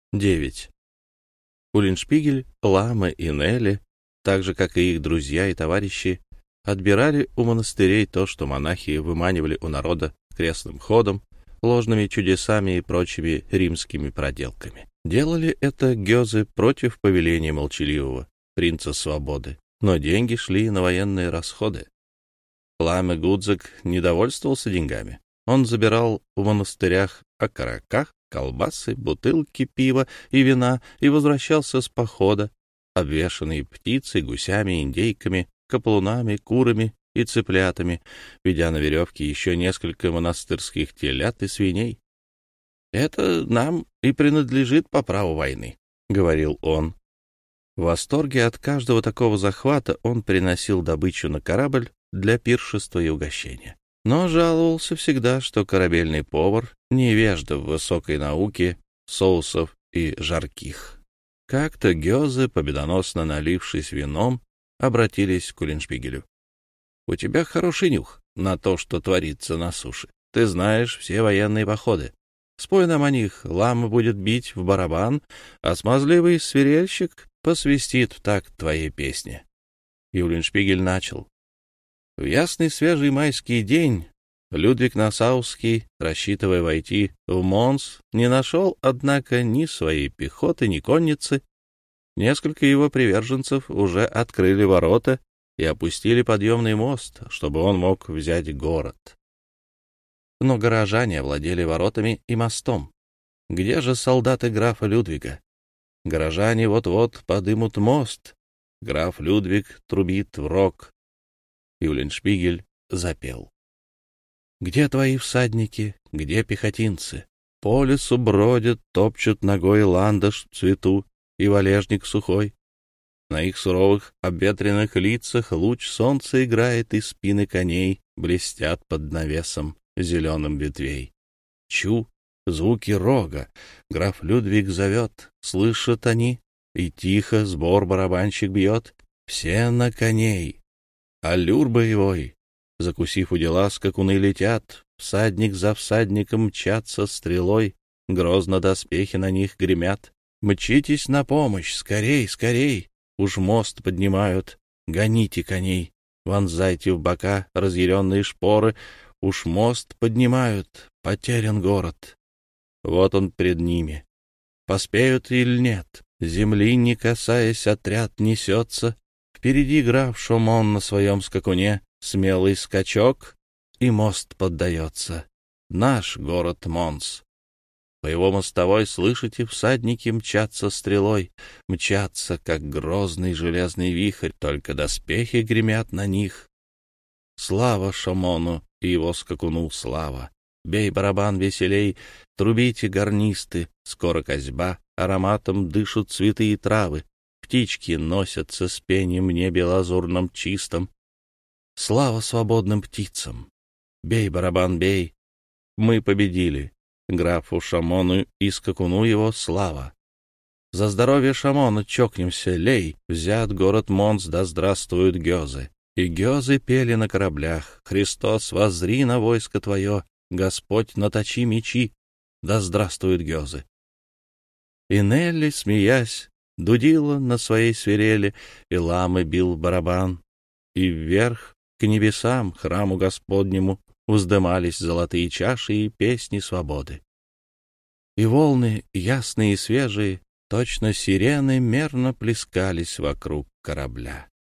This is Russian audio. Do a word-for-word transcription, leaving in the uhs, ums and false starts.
девять. Уллиншпигель, Лама и Нелли, так же, как и их друзья и товарищи, отбирали у монастырей то, что монахи выманивали у народа крестным ходом, ложными чудесами и прочими римскими проделками. Делали это гёзы против повеления молчаливого принца свободы, но деньги шли на военные расходы. Ламе Гудзек не довольствовался деньгами. Он забирал в монастырях окороках, колбасы, бутылки пива и вина и возвращался с похода, обвешанный птицей, гусями, индейками, каплунами, курами и цыплятами, ведя на веревке еще несколько монастырских телят и свиней. «Это нам и принадлежит по праву войны», — говорил он. В восторге от каждого такого захвата он приносил добычу на корабль для пиршества и угощения. Но жаловался всегда, что корабельный повар невежда в высокой науке соусов и жарких. Как-то гёзы, победоносно налившись вином, обратились к Уллиншпигелю. «У тебя хороший нюх на то, что творится на суше. Ты знаешь все военные походы. Спой нам о них, Лама будет бить в барабан, а смазливый свирельщик посвистит в такт твоей песни». И Уллиншпигель начал. В ясный свежий майский день Людвиг Нассауский, рассчитывая войти в Монс, не нашел, однако, ни своей пехоты, ни конницы. Несколько его приверженцев уже открыли ворота и опустили подъемный мост, чтобы он мог взять город. Но горожане владели воротами и мостом. Где же солдаты графа Людвига? Горожане вот-вот подымут мост. Граф Людвиг трубит в рог. И Уллиншпигель запел. «Где твои всадники, где пехотинцы? По лесу бродят, топчут ногой ландыш в цвету и валежник сухой. На их суровых обветренных лицах луч солнца играет, и спины коней блестят под навесом зеленым ветвей. Чу, звуки рога, граф Людвиг зовет, слышат они, и тихо сбор барабанщик бьет. Все на коней. Аллюр боевой, закусив у дела, скакуны летят, всадник за всадником мчатся стрелой, грозно доспехи на них гремят. Мчитесь на помощь, скорей, скорей, уж мост поднимают, гоните коней, вонзайте в бока разъяренные шпоры, уж мост поднимают, потерян город. Вот он пред ними. Поспеют или нет, земли не касаясь, отряд несется. Впереди граф Шомон на своем скакуне, смелый скачок, и мост поддается. Наш город Монс. По его мостовой, слышите, всадники мчатся стрелой, мчатся, как грозный железный вихрь, только доспехи гремят на них. Слава Шомону и его скакуну, слава! Бей барабан веселей, трубите гарнисты, скоро козьба, ароматом дышат цветы и травы. Птички носятся с пением в небе лазурном чистом. Слава свободным птицам! Бей, барабан, бей! Мы победили. Графу Шомону и скакуну его слава. За здоровье Шомона чокнемся, лей! Взят город Монс, да здравствуют гёзы! И гёзы пели на кораблях. Христос, воззри на войско твое! Господь, наточи мечи! Да здравствуют гёзы! И Нелли, смеясь, дудила на своей свирели, и Ламы бил в барабан, и вверх к небесам, храму Господнему, вздымались золотые чаши и песни свободы. И волны, ясные и свежие, точно сирены, мерно плескались вокруг корабля.